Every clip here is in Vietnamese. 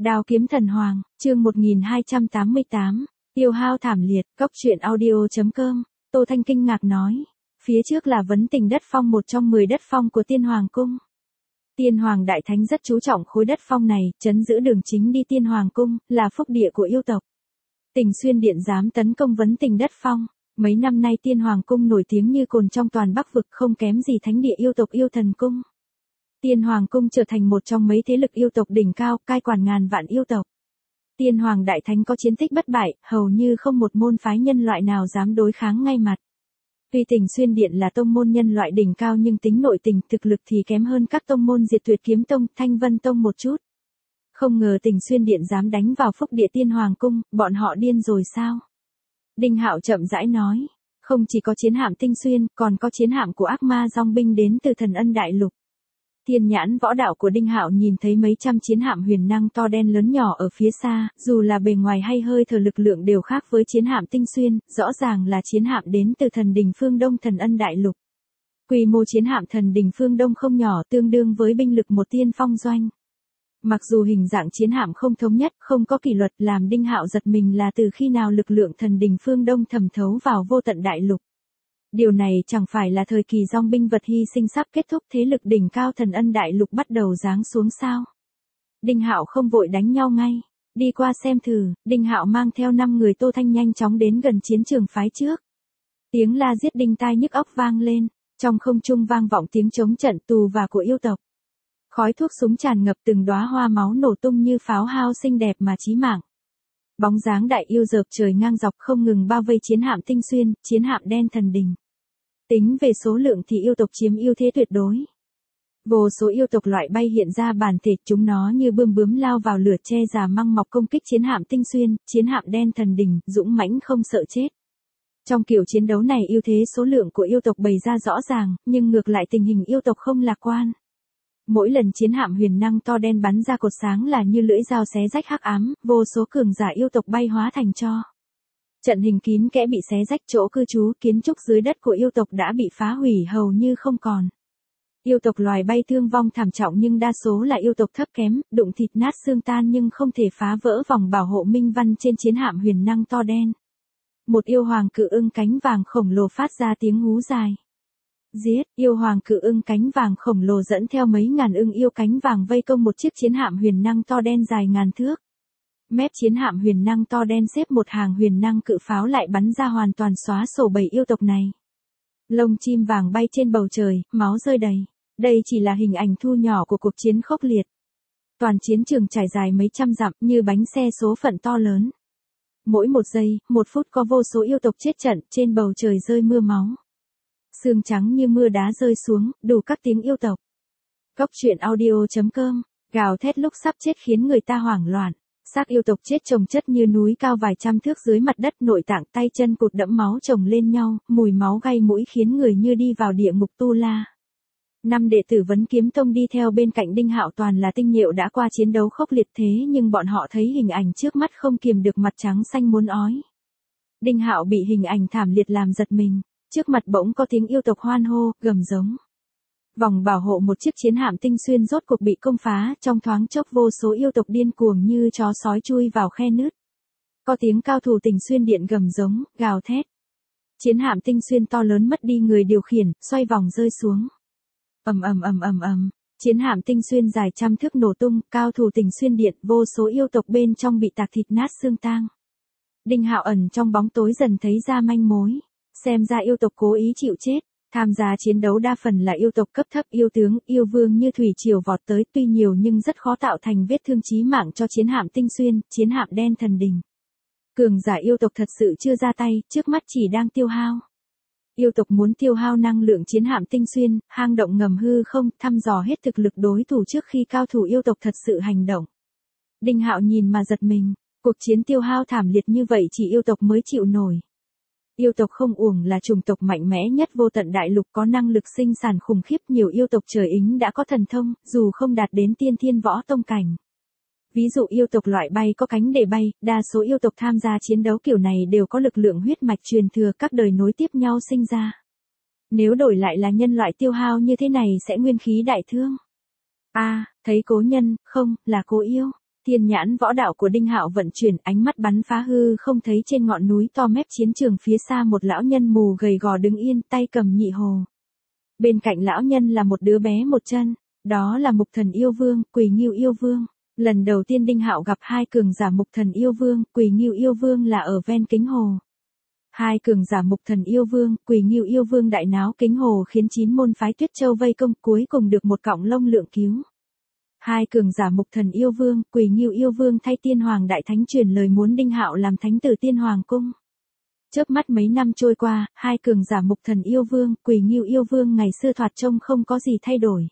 Đao kiếm thần hoàng, chương 1288, tiêu hao thảm liệt, góc truyện audio.com, Tô Thanh kinh ngạc nói. Phía trước là vấn tình đất phong, một trong 10 đất phong của Tiên Hoàng Cung. Tiên Hoàng Đại Thánh rất chú trọng khối đất phong này, trấn giữ đường chính đi Tiên Hoàng Cung, là phúc địa của yêu tộc. Tình Xuyên Điện dám tấn công vấn tình đất phong. Mấy năm nay Tiên Hoàng Cung nổi tiếng như cồn trong toàn Bắc vực, không kém gì thánh địa yêu tộc Yêu Thần Cung. Tiên Hoàng Cung trở thành một trong mấy thế lực yêu tộc đỉnh cao, cai quản ngàn vạn yêu tộc. Tiên Hoàng Đại Thánh có chiến tích bất bại, hầu như không một môn phái nhân loại nào dám đối kháng ngay mặt. Tuy Tình Xuyên Điện là tông môn nhân loại đỉnh cao nhưng tính nội tình, thực lực thì kém hơn các tông môn Diệt Tuyệt Kiếm Tông, Thanh Vân Tông một chút. Không ngờ Tình Xuyên Điện dám đánh vào phúc địa Tiên Hoàng Cung, bọn họ điên rồi sao? Đinh Hạo chậm rãi nói, không chỉ có chiến hạm Tinh Xuyên, còn có chiến hạm của ác ma dòng binh đến từ Thần Ân Đại Lục. Thiên nhãn võ đạo của Đinh Hạo nhìn thấy mấy trăm chiến hạm huyền năng to đen lớn nhỏ ở phía xa, dù là bề ngoài hay hơi thở lực lượng đều khác với chiến hạm Tinh Xuyên, rõ ràng là chiến hạm đến từ Thần Đình Phương Đông Thần Ân Đại Lục. Quy mô chiến hạm Thần Đình Phương Đông không nhỏ, tương đương với binh lực một tiên phong doanh. Mặc dù hình dạng chiến hạm không thống nhất, không có kỷ luật, làm Đinh Hạo giật mình là từ khi nào lực lượng Thần Đình Phương Đông thẩm thấu vào vô tận đại lục. Điều này chẳng phải là thời kỳ dòng binh vật hy sinh sắp kết thúc, thế lực đỉnh cao Thần Ân Đại Lục bắt đầu giáng xuống sao? Đinh Hạo không vội đánh nhau ngay, đi qua xem thử. Đinh Hạo mang theo 5 người Tô Thanh nhanh chóng đến gần chiến trường phái trước. Tiếng la giết đinh tai nhức óc vang lên, trong không trung vang vọng tiếng chống trận tù và của yêu tộc. Khói thuốc súng tràn ngập, từng đóa hoa máu nổ tung như pháo hao xinh đẹp mà chí mạng. Bóng dáng đại yêu dợp trời ngang dọc không ngừng bao vây chiến hạm Tinh Xuyên, chiến hạm đen Thần Đình. Tính về số lượng thì yêu tộc chiếm ưu thế tuyệt đối. Vô số yêu tộc loại bay hiện ra bản thể, chúng nó như bươm bướm lao vào lửa che già măng mọc công kích chiến hạm Tinh Xuyên, chiến hạm đen Thần Đình, dũng mãnh không sợ chết. Trong kiểu chiến đấu này ưu thế số lượng của yêu tộc bày ra rõ ràng, nhưng ngược lại tình hình yêu tộc không lạc quan. Mỗi lần chiến hạm huyền năng to đen bắn ra cột sáng là như lưỡi dao xé rách hắc ám, vô số cường giả yêu tộc bay hóa thành tro. Trận hình kín kẽ bị xé rách, chỗ cư trú kiến trúc dưới đất của yêu tộc đã bị phá hủy hầu như không còn. Yêu tộc loài bay thương vong thảm trọng nhưng đa số là yêu tộc thấp kém, đụng thịt nát xương tan nhưng không thể phá vỡ vòng bảo hộ minh văn trên chiến hạm huyền năng to đen. Một yêu hoàng cự ưng cánh vàng khổng lồ phát ra tiếng hú dài. Giết, yêu hoàng cự ưng cánh vàng khổng lồ dẫn theo mấy ngàn ưng yêu cánh vàng vây công một chiếc chiến hạm huyền năng to đen dài ngàn thước. Mép chiến hạm huyền năng to đen xếp một hàng huyền năng cự pháo lại bắn ra hoàn toàn xóa sổ bầy yêu tộc này. Lông chim vàng bay trên bầu trời, máu rơi đầy. Đây chỉ là hình ảnh thu nhỏ của cuộc chiến khốc liệt. Toàn chiến trường trải dài mấy trăm dặm như bánh xe số phận to lớn. Mỗi một giây, một phút có vô số yêu tộc chết trận, trên bầu trời rơi mưa máu. Sương trắng như mưa đá rơi xuống, đủ các tiếng yêu tộc. Góc truyện audio.com, gào thét lúc sắp chết khiến người ta hoảng loạn. Xác yêu tộc chết chồng chất như núi cao vài trăm thước dưới mặt đất, nội tạng tay chân cụt đẫm máu chồng lên nhau, mùi máu gay mũi khiến người như đi vào địa ngục tu la. 5 đệ tử Vấn Kiếm Tông đi theo bên cạnh Đinh Hạo toàn là tinh nhuệ đã qua chiến đấu khốc liệt, thế nhưng bọn họ thấy hình ảnh trước mắt không kiềm được mặt trắng xanh muốn ói. Đinh Hạo bị hình ảnh thảm liệt làm giật mình. Trước mặt bỗng có tiếng yêu tộc hoan hô, gầm giống. Vòng bảo hộ một chiếc chiến hạm Tinh Xuyên rốt cuộc bị công phá, trong thoáng chốc vô số yêu tộc điên cuồng như chó sói chui vào khe nứt. Có tiếng cao thủ Tình Xuyên Điện gầm giống, gào thét. Chiến hạm Tinh Xuyên to lớn mất đi người điều khiển, xoay vòng rơi xuống. Ầm ầm ầm ầm ầm, chiến hạm Tinh Xuyên dài trăm thước nổ tung, cao thủ Tình Xuyên Điện, vô số yêu tộc bên trong bị tạc thịt nát xương tang. Đinh Hạo ẩn trong bóng tối dần thấy ra manh mối. Xem ra yêu tộc cố ý chịu chết, tham gia chiến đấu đa phần là yêu tộc cấp thấp, yêu tướng, yêu vương như thủy triều vọt tới, tuy nhiều nhưng rất khó tạo thành vết thương chí mạng cho chiến hạm Tinh Xuyên, chiến hạm đen Thần Đình. Cường giả yêu tộc thật sự chưa ra tay, trước mắt chỉ đang tiêu hao. Yêu tộc muốn tiêu hao năng lượng chiến hạm Tinh Xuyên, hang động ngầm hư không, thăm dò hết thực lực đối thủ trước khi cao thủ yêu tộc thật sự hành động. Đinh Hạo nhìn mà giật mình, cuộc chiến tiêu hao thảm liệt như vậy chỉ yêu tộc mới chịu nổi. Yêu tộc không uổng là chủng tộc mạnh mẽ nhất vô tận đại lục, có năng lực sinh sản khủng khiếp, nhiều yêu tộc trời ính đã có thần thông, dù không đạt đến tiên thiên võ tông cảnh. Ví dụ yêu tộc loại bay có cánh để bay, đa số yêu tộc tham gia chiến đấu kiểu này đều có lực lượng huyết mạch truyền thừa các đời nối tiếp nhau sinh ra. Nếu đổi lại là nhân loại tiêu hao như thế này sẽ nguyên khí đại thương. Thấy cố nhân, không, là cố yêu. Thiên nhãn võ đạo của Đinh Hạo vận chuyển, ánh mắt bắn phá hư không thấy trên ngọn núi to mép chiến trường phía xa một lão nhân mù gầy gò đứng yên, tay cầm nhị hồ. Bên cạnh lão nhân là một đứa bé một chân, đó là Mục Thần Yêu Vương, Quỳ Ngưu Yêu Vương. Lần đầu tiên Đinh Hạo gặp hai cường giả Mục Thần Yêu Vương, Quỳ Ngưu Yêu Vương là ở ven kính hồ. Hai cường giả Mục Thần Yêu Vương, Quỳ Ngưu Yêu Vương đại náo kính hồ khiến 9 môn phái Tuyết Châu vây công, cuối cùng được một cọng lông lượng cứu. Hai cường giả Mục Thần Yêu Vương, Quỳ Ngưu Yêu Vương thay Tiên Hoàng Đại Thánh truyền lời muốn Đinh Hạo làm thánh tử Tiên Hoàng cung. Chớp mắt mấy năm trôi qua, hai cường giả Mục Thần Yêu Vương, Quỳ Ngưu Yêu Vương ngày xưa thoạt trông không có gì thay đổi.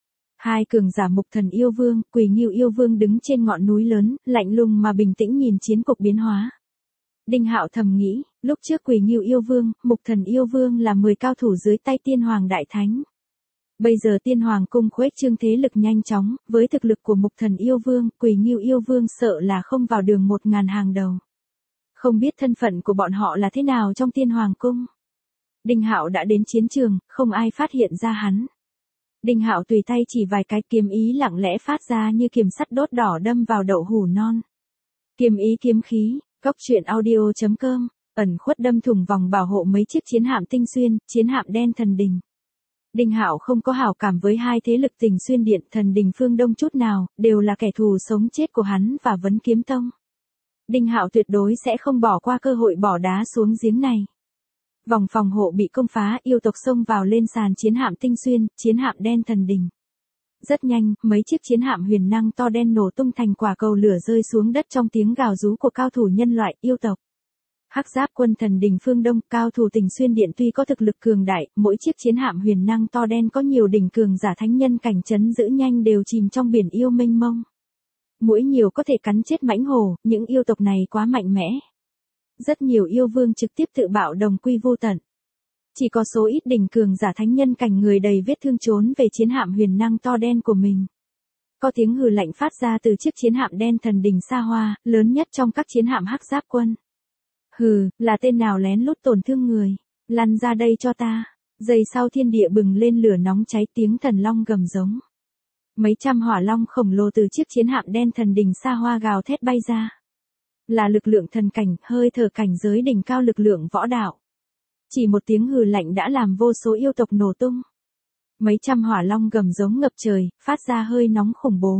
Hai cường giả Mục Thần Yêu Vương, Quỳ Ngưu Yêu Vương đứng trên ngọn núi lớn, lạnh lùng mà bình tĩnh nhìn chiến cục biến hóa. Đinh Hạo thầm nghĩ, lúc trước Quỳ Ngưu Yêu Vương, Mục Thần Yêu Vương là 10 cao thủ dưới tay Tiên Hoàng Đại Thánh. Bây giờ Tiên Hoàng cung khuếch trương thế lực nhanh chóng, với thực lực của Mục Thần Yêu Vương, Quỳ Ngưu Yêu Vương sợ là không vào đường 1000 hàng đầu. Không biết thân phận của bọn họ là thế nào trong Tiên Hoàng cung. Đinh Hạo đã đến chiến trường, không ai phát hiện ra hắn. Đinh Hạo tùy tay chỉ vài cái, kiếm ý lặng lẽ phát ra như kiềm sắt đốt đỏ đâm vào đậu hủ non. Kiếm ý kiếm khí, Cốc Truyện Audio.com, ẩn khuất đâm thủng vòng bảo hộ mấy chiếc chiến hạm Tinh Xuyên, chiến hạm Đen Thần Đình. Đinh Hạo không có hảo cảm với hai thế lực Tình Xuyên Điện, Thần Đình Phương Đông chút nào, đều là kẻ thù sống chết của hắn và Vấn Kiếm Tông. Đinh Hạo tuyệt đối sẽ không bỏ qua cơ hội bỏ đá xuống giếng này. Vòng phòng hộ bị công phá, yêu tộc xông vào lên sàn chiến hạm Tinh Xuyên, chiến hạm Đen Thần Đình. Rất nhanh, mấy chiếc chiến hạm huyền năng to đen nổ tung thành quả cầu lửa rơi xuống đất trong tiếng gào rú của cao thủ nhân loại, yêu tộc. Hắc Giáp quân Thần Đình Phương Đông, cao thủ Tình Xuyên Điện tuy có thực lực cường đại, mỗi chiếc chiến hạm huyền năng to đen có nhiều đỉnh cường giả thánh nhân cảnh trấn giữ nhanh đều chìm trong biển yêu mênh mông. Mũi nhiều có thể cắn chết mãnh hổ, những yêu tộc này quá mạnh mẽ. Rất nhiều yêu vương trực tiếp tự bạo đồng quy vô tận. Chỉ có số ít đỉnh cường giả thánh nhân cảnh người đầy vết thương trốn về chiến hạm huyền năng to đen của mình. Có tiếng hừ lạnh phát ra từ chiếc chiến hạm Đen Thần Đình xa hoa, lớn nhất trong các chiến hạm Hắc Giáp quân. Hừ, là tên nào lén lút tổn thương người, lăn ra đây cho ta. Giây sau thiên địa bừng lên lửa nóng cháy, tiếng thần long gầm giống. Mấy trăm hỏa long khổng lồ từ chiếc chiến hạm Đen Thần Đình xa hoa gào thét bay ra. Là lực lượng thần cảnh, hơi thở cảnh giới đỉnh cao lực lượng võ đạo. Chỉ một tiếng hừ lạnh đã làm vô số yêu tộc nổ tung. Mấy trăm hỏa long gầm giống ngập trời, phát ra hơi nóng khủng bố.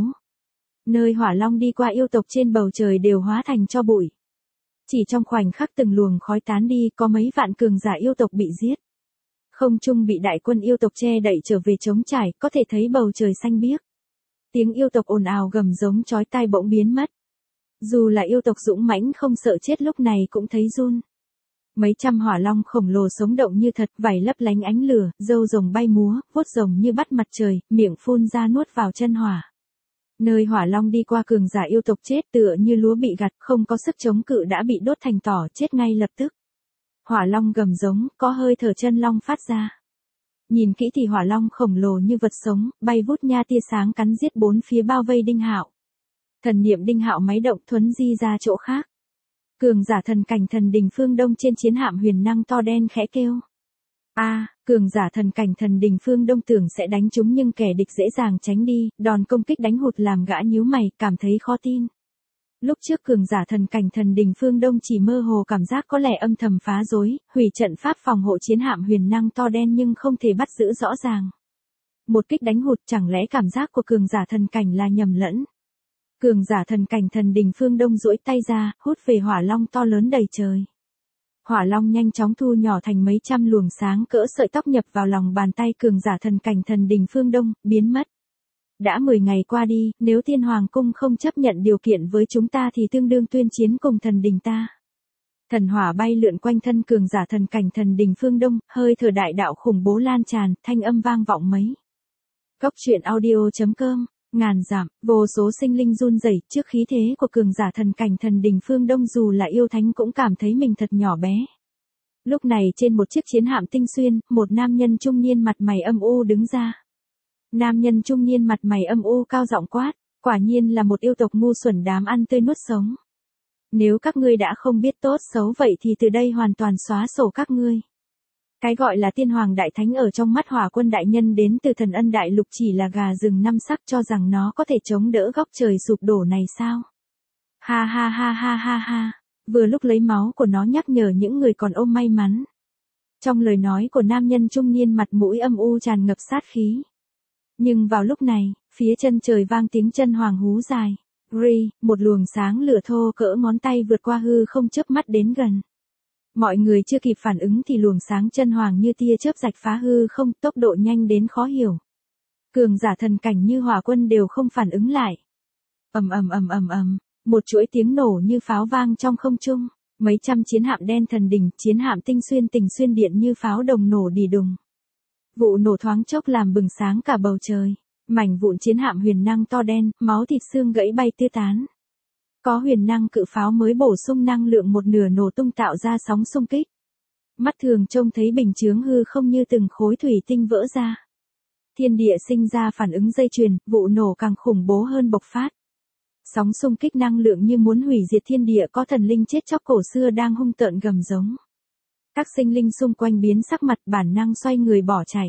Nơi hỏa long đi qua yêu tộc trên bầu trời đều hóa thành tro bụi. Chỉ trong khoảnh khắc từng luồng khói tán đi, có mấy vạn cường giả yêu tộc bị giết. Không trung bị đại quân yêu tộc che đậy trở về trống trải, có thể thấy bầu trời xanh biếc. Tiếng yêu tộc ồn ào gầm giống chói tai bỗng biến mất. Dù là yêu tộc dũng mãnh không sợ chết lúc này cũng thấy run. Mấy trăm hỏa long khổng lồ sống động như thật, vảy lấp lánh ánh lửa, râu rồng bay múa, vuốt rồng như bắt mặt trời, miệng phun ra nuốt vào chân hỏa. Nơi hỏa long đi qua cường giả yêu tộc chết tựa như lúa bị gặt, không có sức chống cự đã bị đốt thành tỏ, chết ngay lập tức. Hỏa long gầm giống, có hơi thở chân long phát ra. Nhìn kỹ thì hỏa long khổng lồ như vật sống, bay vút nha tia sáng cắn giết bốn phía bao vây Đinh Hạo. Thần niệm Đinh Hạo máy động thuấn di ra chỗ khác. Cường giả thần cảnh Thần Đình Phương Đông trên chiến hạm huyền năng to đen khẽ kêu. Cường giả thần cảnh Thần Đình Phương Đông tưởng sẽ đánh chúng nhưng kẻ địch dễ dàng tránh đi, đòn công kích đánh hụt làm gã nhíu mày, cảm thấy khó tin. Lúc trước cường giả thần cảnh Thần Đình Phương Đông chỉ mơ hồ cảm giác có lẽ âm thầm phá rối, hủy trận pháp phòng hộ chiến hạm huyền năng to đen nhưng không thể bắt giữ rõ ràng. Một kích đánh hụt, chẳng lẽ cảm giác của cường giả thần cảnh là nhầm lẫn. Cường giả thần cảnh Thần Đình Phương Đông duỗi tay ra, hút về hỏa long to lớn đầy trời. Hỏa long nhanh chóng thu nhỏ thành mấy trăm luồng sáng cỡ sợi tóc nhập vào lòng bàn tay cường giả thần cảnh Thần Đình Phương Đông, biến mất. Đã 10 ngày qua đi, nếu Tiên Hoàng cung không chấp nhận điều kiện với chúng ta thì tương đương tuyên chiến cùng thần đình ta. Thần hỏa bay lượn quanh thân cường giả thần cảnh Thần Đình Phương Đông, hơi thở đại đạo khủng bố lan tràn, thanh âm vang vọng mấy. Cốc Truyện Audio.com. Ngàn dặm, vô số sinh linh run rẩy trước khí thế của cường giả thần cảnh Thần Đình Phương Đông, dù là yêu thánh cũng cảm thấy mình thật nhỏ bé. Lúc này trên một chiếc chiến hạm Tinh Xuyên, một nam nhân trung niên mặt mày âm u đứng ra. Nam nhân trung niên mặt mày âm u cao giọng quát, quả nhiên là một yêu tộc ngu xuẩn đám ăn tươi nuốt sống. Nếu các ngươi đã không biết tốt xấu vậy thì từ đây hoàn toàn xóa sổ các ngươi. Cái gọi là tiên hoàng đại thánh ở trong mắt Hỏa Quân đại nhân đến từ thần ân đại lục chỉ là gà rừng năm sắc, cho rằng nó có thể chống đỡ góc trời sụp đổ này sao? Ha ha ha ha ha ha. Vừa lúc lấy máu của nó nhắc nhở những người còn ôm may mắn. Trong lời nói của nam nhân trung niên mặt mũi âm u tràn ngập sát khí. Nhưng vào lúc này, phía chân trời vang tiếng chân hoàng hú dài. Ri, một luồng sáng lửa thô cỡ ngón tay vượt qua hư không chớp mắt đến gần. Mọi người chưa kịp phản ứng thì luồng sáng chân hoàng như tia chớp rạch phá hư không, tốc độ nhanh đến khó hiểu. Cường giả thần cảnh như Hỏa Quân đều không phản ứng lại. Ầm ầm ầm ầm ầm, một chuỗi tiếng nổ như pháo vang trong không trung, mấy trăm chiến hạm đen thần đỉnh, chiến hạm tinh xuyên tình xuyên điện như pháo đồng nổ đì đùng. Vụ nổ thoáng chốc làm bừng sáng cả bầu trời, mảnh vụn chiến hạm huyền năng to đen, máu thịt xương gãy bay tứ tán. Có huyền năng cự pháo mới bổ sung năng lượng một nửa nổ tung tạo ra sóng xung kích. Mắt thường trông thấy bình chướng hư không như từng khối thủy tinh vỡ ra. Thiên địa sinh ra phản ứng dây chuyền, vụ nổ càng khủng bố hơn bộc phát. Sóng xung kích năng lượng như muốn hủy diệt thiên địa, có thần linh chết chóc cổ xưa đang hung tợn gầm giống. Các sinh linh xung quanh biến sắc mặt, bản năng xoay người bỏ chạy.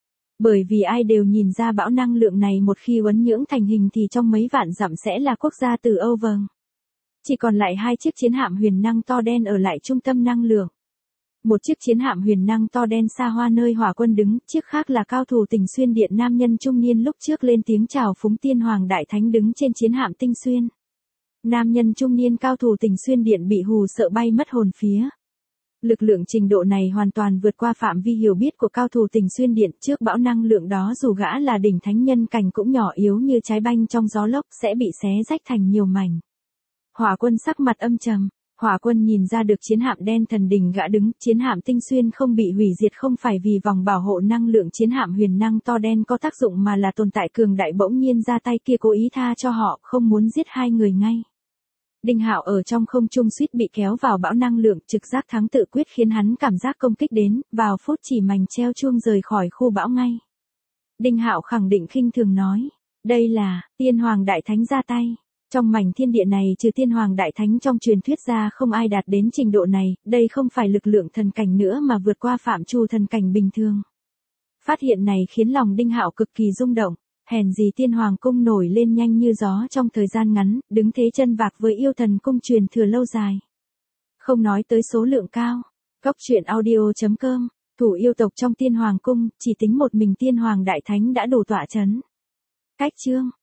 Bởi vì ai đều nhìn ra bão năng lượng này một khi uốn nhưỡng thành hình thì trong mấy vạn dặm sẽ là quốc gia từ Âu Vâng. Chỉ còn lại 2 chiếc chiến hạm huyền năng to đen ở lại trung tâm năng lượng. Một chiếc chiến hạm huyền năng to đen xa hoa nơi Hỏa Quân đứng, chiếc khác là cao thủ tình xuyên điện nam nhân trung niên lúc trước lên tiếng chào phúng tiên hoàng đại thánh đứng trên chiến hạm tinh xuyên. Nam nhân trung niên cao thủ tình xuyên điện bị hù sợ bay mất hồn phía. Lực lượng trình độ này hoàn toàn vượt qua phạm vi hiểu biết của cao thủ tình xuyên điện, trước bão năng lượng đó dù gã là đỉnh thánh nhân cảnh cũng nhỏ yếu như trái banh trong gió lốc, sẽ bị xé rách thành nhiều mảnh. Hỏa Quân sắc mặt âm trầm. Hỏa Quân nhìn ra được chiến hạm đen thần đình gã đứng, chiến hạm tinh xuyên không bị hủy diệt không phải vì vòng bảo hộ năng lượng chiến hạm huyền năng to đen có tác dụng mà là tồn tại cường đại bỗng nhiên ra tay kia cố ý tha cho họ, không muốn giết hai người ngay. Đinh Hạo ở trong không trung suýt bị kéo vào bão năng lượng, trực giác thắng tự quyết khiến hắn cảm giác công kích đến, vào phút chỉ mảnh treo chuông rời khỏi khu bão ngay. Đinh Hạo khẳng định khinh thường nói, đây là tiên hoàng đại thánh ra tay. Trong mảnh thiên địa này trừ tiên hoàng đại thánh trong truyền thuyết ra không ai đạt đến trình độ này, đây không phải lực lượng thần cảnh nữa mà vượt qua phạm trù thần cảnh bình thường. Phát hiện này khiến lòng Đinh Hạo cực kỳ rung động, hèn gì tiên hoàng cung nổi lên nhanh như gió trong thời gian ngắn, đứng thế chân vạc với yêu thần cung truyền thừa lâu dài. Không nói tới số lượng cao, Góc truyện audio.com, thủ yêu tộc trong tiên hoàng cung, chỉ tính một mình tiên hoàng đại thánh đã đủ tọa chấn. Cách chương